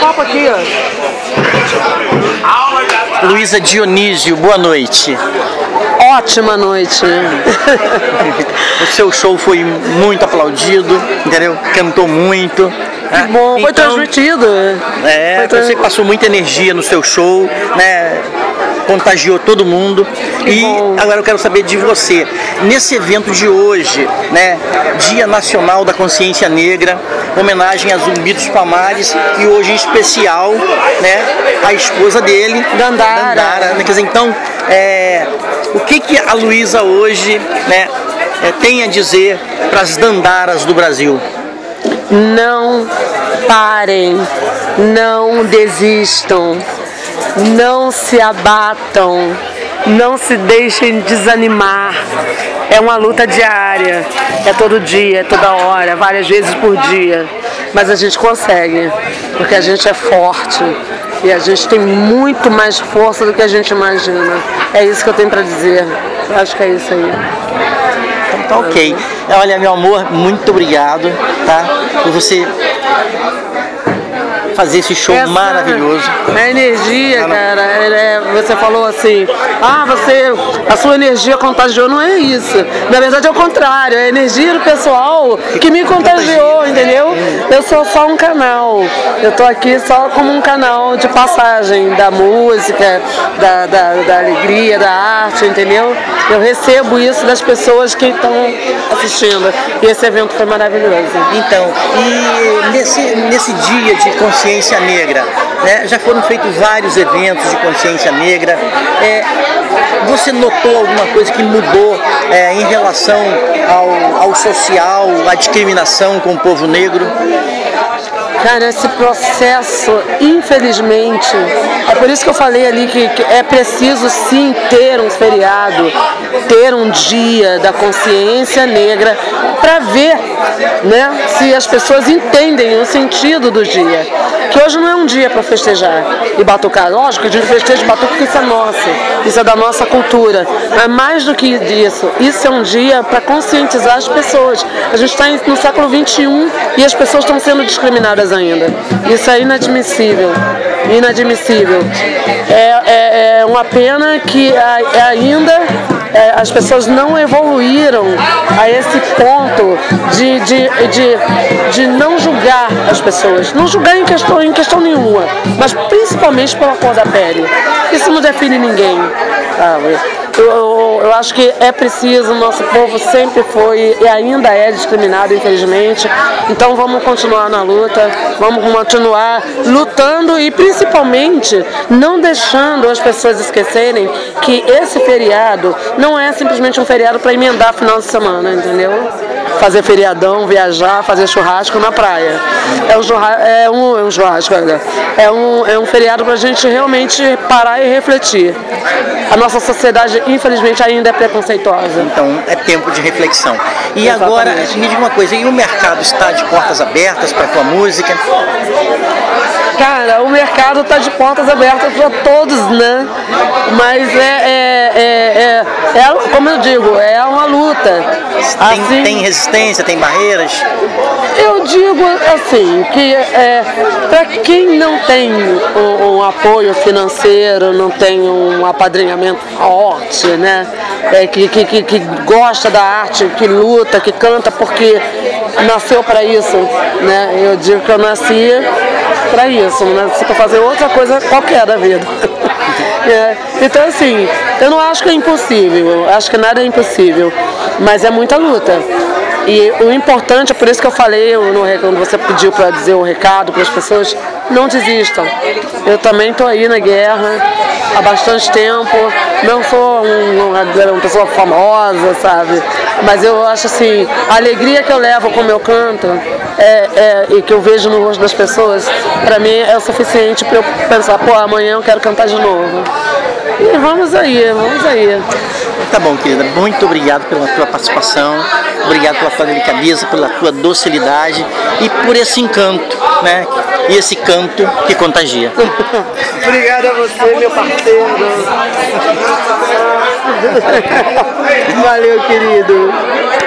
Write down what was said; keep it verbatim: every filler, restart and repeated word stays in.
papo aqui, ó. Luísa Dionísio, boa noite. Ótima noite. O seu show foi muito aplaudido, entendeu? Cantou muito. Que bom, foi então, transmitido. É, foi trans... você passou muita energia no seu show, né? Contagiou todo mundo. Que e bom. Agora eu quero saber de você. Nesse evento de hoje, né? Dia Nacional da Consciência Negra, homenagem a Zumbi dos Palmares e hoje em especial, né? A esposa dele, Dandara. Dandara. Quer dizer, então, é, o que que a Luísa hoje, né? É, tem a dizer para as Dandaras do Brasil? Não parem, não desistam, não se abatam, não se deixem desanimar. É uma luta diária, é todo dia, é toda hora, várias vezes por dia. Mas a gente consegue, porque a gente é forte e a gente tem muito mais força do que a gente imagina. É isso que eu tenho para dizer. Eu acho que é isso aí. Então tá ok. Olha, meu amor, muito obrigado, tá? Por você fazer esse show Essa, maravilhoso. A energia, cara, é, você falou assim, ah, você, a sua energia contagiou, não é isso. Na verdade é o contrário, é a energia do pessoal que me contagiou, entendeu? Eu sou só um canal, eu tô aqui só como um canal de passagem da música, da, da, da alegria, da arte, entendeu? Eu recebo isso das pessoas que estão assistindo. E esse evento foi maravilhoso. Então, e nesse, nesse dia de consciência negra, né, já foram feitos vários eventos de consciência negra. É, você notou alguma coisa que mudou é, em relação ao, ao social, à discriminação com o povo negro? Cara, esse processo, infelizmente, é por isso que eu falei ali que, que é preciso sim ter um feriado, ter um dia da consciência negra para ver, né, se as pessoas entendem o sentido do dia. Que hoje não é um dia para festejar e batucar. Lógico que o dia de festejo e batuque isso é nosso, isso é da nossa cultura. Mas mais do que isso, isso é um dia para conscientizar as pessoas. A gente está no século vinte e um e as pessoas estão sendo discriminadas ainda. Isso é inadmissível. Inadmissível. É, é, é uma pena que é ainda é, as pessoas não evoluíram a esse ponto de, de, de, de não julgar as pessoas. Não julgar em questão, em questão nenhuma, mas principalmente pela cor da pele. Isso não define ninguém, sabe? Eu, eu, eu acho que é preciso, o nosso povo sempre foi e ainda é discriminado, infelizmente. Então vamos continuar na luta, vamos continuar lutando e principalmente não deixando as pessoas esquecerem que esse feriado não é simplesmente um feriado para emendar final de semana, entendeu? Fazer feriadão, viajar, fazer churrasco na praia. É um, churrasco, é um, é um churrasco, é um, é um feriado para a gente realmente parar e refletir. A nossa sociedade, infelizmente, ainda é preconceituosa. Então, é tempo de reflexão. E Exatamente. Agora, me diga uma coisa, e o mercado está de portas abertas para a tua música? Cara, o mercado está de portas abertas para todos, né? Mas é, é, é, é, é, como eu digo, é uma luta. Tem, assim, tem resistência, tem barreiras? Eu digo assim, que é, para quem não tem um, um apoio financeiro, não tem um apadrinhamento forte, né? É, que, que, que gosta da arte, que luta, que canta porque nasceu para isso, né? Eu digo que eu nasci para isso, não nasci para fazer outra coisa qualquer da vida. É, então assim, eu não acho que é impossível, eu acho que nada é impossível, mas é muita luta. E o importante, é por isso que eu falei, no, quando você pediu para dizer o recado para as pessoas, não desistam. Eu também estou aí na guerra há bastante tempo, não sou um, uma, uma pessoa famosa, sabe? Mas eu acho assim, a alegria que eu levo com o meu canto é, é, e que eu vejo no rosto das pessoas, para mim é o suficiente para eu pensar, pô, amanhã eu quero cantar de novo. E vamos aí, vamos aí. Tá bom, querida. Muito obrigado pela tua participação, obrigado pela tua delicadeza, pela tua docilidade e por esse encanto, né? E esse canto que contagia. Obrigado a você, meu parceiro. Valeu, querido.